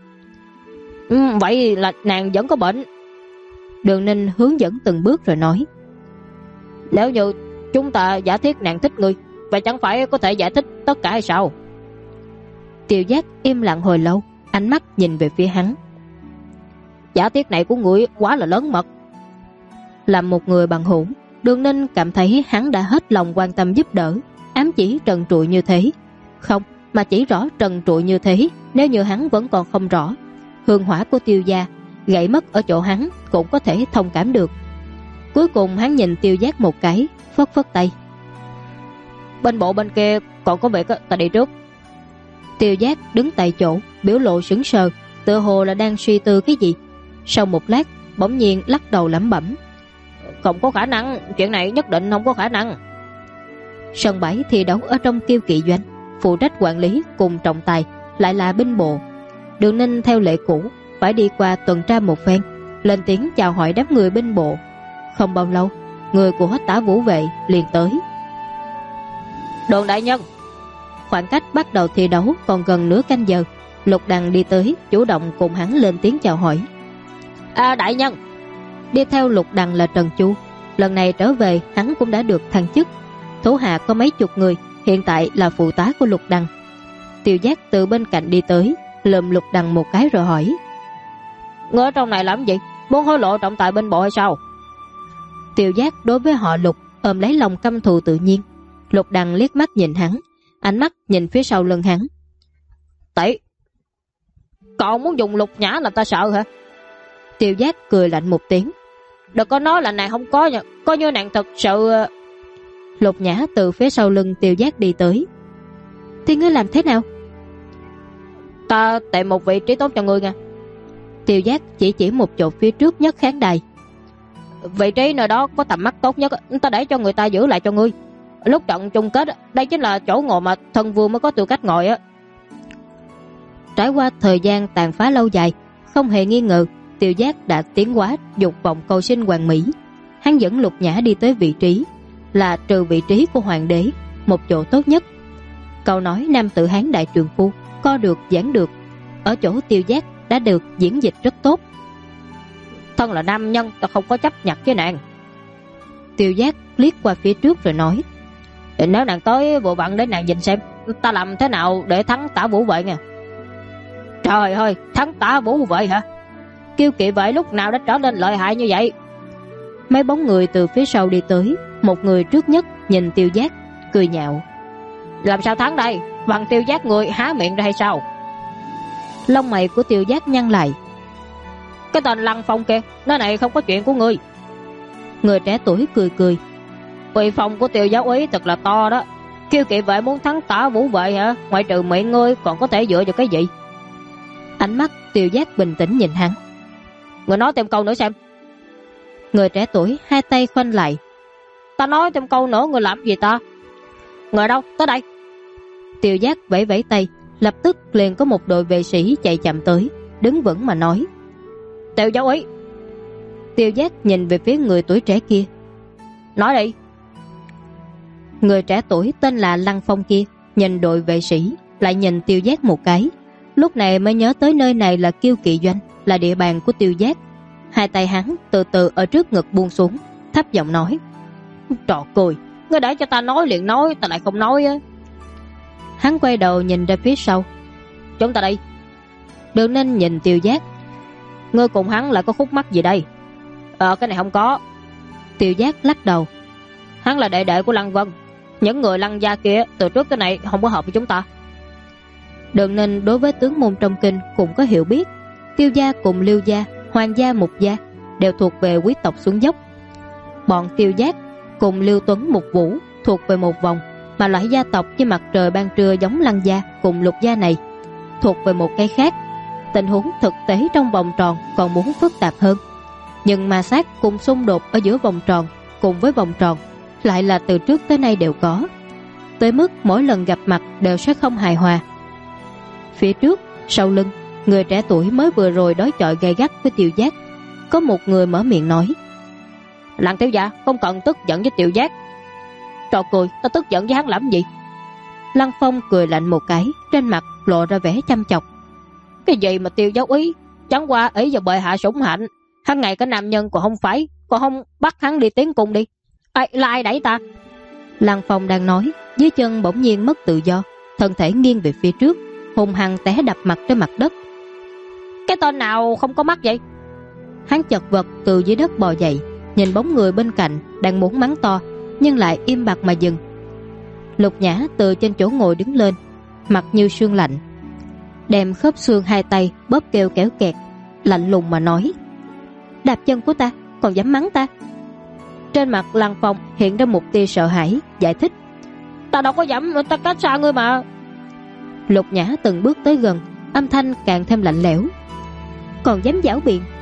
Vậy là nàng vẫn có bệnh. Đường Ninh hướng dẫn từng bước rồi nói: nếu như chúng ta giả thiết nàng thích ngươi, vậy chẳng phải có thể giải thích tất cả hay sao? Tiêu Giác im lặng hồi lâu, ánh mắt nhìn về phía hắn: giả thiết này của ngươi quá là lớn mật. Làm một người bằng hữu, Đường Ninh cảm thấy hắn đã hết lòng quan tâm giúp đỡ, ám chỉ trần trụi như thế. Không, mà chỉ rõ trần trụi như thế. Nếu như hắn vẫn còn không rõ hương hỏa của Tiêu gia gãy mất ở chỗ hắn, cũng có thể thông cảm được. Cuối cùng hắn nhìn Tiêu Giác một cái, phất phất tay: bên bộ bên kia còn có việc, ta đi trước. Tiêu Giác đứng tại chỗ, biểu lộ sững sờ, tựa hồ là đang suy tư cái gì. Sau một lát bỗng nhiên lắc đầu lẩm bẩm: không có khả năng, chuyện này nhất định không có khả năng. Sân bãi thi đấu ở trong Kiêu Kỵ doanh, phụ trách quản lý cùng trọng tài lại là binh bộ. Đường Ninh theo lệ cũ phải đi qua tuần tra một phen, lên tiếng chào hỏi đám người binh bộ. Không bao lâu, người của Tả Vũ Vệ liền tới. Đường đại nhân. Khoảng cách bắt đầu thi đấu còn gần nửa canh giờ, Lục Đằng đi tới chủ động cùng hắn lên tiếng chào hỏi. Đại nhân. Đi theo Lục Đằng là Trần Chu. Lần này trở về hắn cũng đã được thăng chức, thủ hạ có mấy chục người, hiện tại là phụ tá của Lục Đằng. Tiêu Giác từ bên cạnh đi tới, lườm Lục Đằng một cái rồi hỏi: ngươi ở trong này làm gì? Muốn hối lộ trọng tài bên bộ hay sao? Tiêu Giác đối với họ Lục ôm lấy lòng căm thù tự nhiên. Lục Đằng liếc mắt nhìn hắn, ánh mắt nhìn phía sau lưng hắn: Tỷ, cậu muốn dùng Lục Nhã làm ta sợ hả? Tiêu Giác cười lạnh một tiếng: đừng có nói là nàng không có nha, coi như nàng thật sự. Lục Nhã từ phía sau lưng Tiêu Giác đi tới. Thì ngươi làm thế nào? Ta tìm một vị trí tốt cho ngươi nha. Tiêu Giác chỉ một chỗ phía trước nhất khán đài. Vị trí nơi đó có tầm mắt tốt nhất, ta để cho người ta giữ lại cho ngươi. Lúc trận chung kết, đây chính là chỗ ngồi mà thân vương mới có tư cách ngồi á. Trải qua thời gian tàn phá lâu dài, không hề nghi ngờ Tiêu Giác đã tiến hóa dục vọng cầu sinh hoàn mỹ. Hắn dẫn Lục Nhã đi tới vị trí là trừ vị trí của hoàng đế, một chỗ tốt nhất. Câu nói nam tử Hán đại trượng phu, co được giãn được, ở chỗ Tiêu Giác đã được diễn dịch rất tốt. Thân là nam nhân, ta không có chấp nhận với nàng. Tiêu Giác liếc qua phía trước rồi nói: nếu nàng tới vụ vặn để nàng nhìn xem ta làm thế nào để thắng Tả Vũ Vệ nha. Trời ơi, thắng Tả Vũ Vệ hả? Kiêu Kỵ Vệ lúc nào đã trở nên lợi hại như vậy? Mấy bóng người từ phía sau đi tới, một người trước nhất nhìn Tiêu Giác cười nhạo: làm sao thắng đây? Bằng Tiêu Giác người há miệng ra hay sao? Lông mày của Tiêu Giác nhăn lại: cái tên Lăng Phong kia, nơi này không có chuyện của ngươi. Người trẻ tuổi cười cười: uy phong của Tiêu giáo úy thật là to đó. Kiêu Kỵ Vệ muốn thắng Tả Vũ Vệ hả? Ngoại trừ miệng ngươi còn có thể dựa vào cái gì? Ánh mắt Tiêu Giác bình tĩnh nhìn hắn: người nói thêm câu nữa xem. Người trẻ tuổi hai tay khoanh lại: ta nói thêm câu nữa người làm gì ta? Người đâu? Tới đây. Tiêu Giác vẫy vẫy tay, lập tức liền có một đội vệ sĩ chạy chậm tới, đứng vững mà nói: Tiêu giáo úy. Tiêu Giác nhìn về phía người tuổi trẻ kia: nói đi. Người trẻ tuổi tên là Lăng Phong kia nhìn đội vệ sĩ, lại nhìn Tiêu Giác một cái, lúc này mới nhớ tới nơi này là Kiêu Kỵ doanh, là địa bàn của Tiêu Giác. Hai tay hắn từ từ ở trước ngực buông xuống, thấp giọng nói: trò cười, ngươi để cho ta nói liền nói, ta lại không nói á. Hắn quay đầu nhìn ra phía sau: chúng ta đây. Đường Ninh nhìn Tiêu Giác: ngươi cùng hắn lại có khúc mắc gì đây? Cái này không có. Tiêu Giác lắc đầu: hắn là đệ đệ của Lăng Vân, những người Lăng gia kia từ trước tới nay không có hợp với chúng ta. Đường Ninh đối với tướng môn trong kinh cũng có hiểu biết. Tiêu gia cùng Liêu gia, Hoàng gia, Mục gia đều thuộc về quý tộc xuống dốc. Bọn Tiêu Giác cùng Lưu Tuấn Mục Vũ thuộc về một vòng, mà loại gia tộc như Mặt Trời Ban Trưa giống Lăng gia cùng Lục gia này thuộc về một cái khác. Tình huống thực tế trong vòng tròn còn muốn phức tạp hơn, nhưng ma sát cùng xung đột ở giữa vòng tròn cùng với vòng tròn lại là từ trước tới nay đều có, tới mức mỗi lần gặp mặt đều sẽ không hài hòa. Phía trước, sau lưng, người trẻ tuổi mới vừa rồi đối chọi gay gắt với Tiêu Giác. Có một người mở miệng nói: Lăng tiểu gia không cần tức giận với Tiêu Giác. Trò cười, ta tức giận với hắn làm gì? Lăng Phong cười lạnh một cái, trên mặt lộ ra vẻ chăm chọc. Cái gì mà Tiêu giáo ý, chẳng qua ý vào bệ hạ sủng hạnh, hắn ngày cái nam nhân còn không phải, còn không bắt hắn đi tiến cung đi. Là ai đẩy ta? Lăng Phong đang nói, dưới chân bỗng nhiên mất tự do, thân thể nghiêng về phía trước, hùng hăng té đập mặt trên mặt đất. Cái tên nào không có mắt vậy? Hắn chật vật từ dưới đất bò dậy, nhìn bóng người bên cạnh đang muốn mắng to, nhưng lại im bặt mà dừng. Lục Nhã từ trên chỗ ngồi đứng lên, mặt như sương lạnh, đem khớp xương hai tay bóp kêu kéo kẹt, lạnh lùng mà nói: Đạp chân của ta, còn dám mắng ta? Trên mặt Lăng Phong hiện ra một tia sợ hãi, giải thích: Ta đâu có dám, ta cách xa ngươi mà. Lục Nhã từng bước tới gần, âm thanh càng thêm lạnh lẽo: Còn dám giảo biện,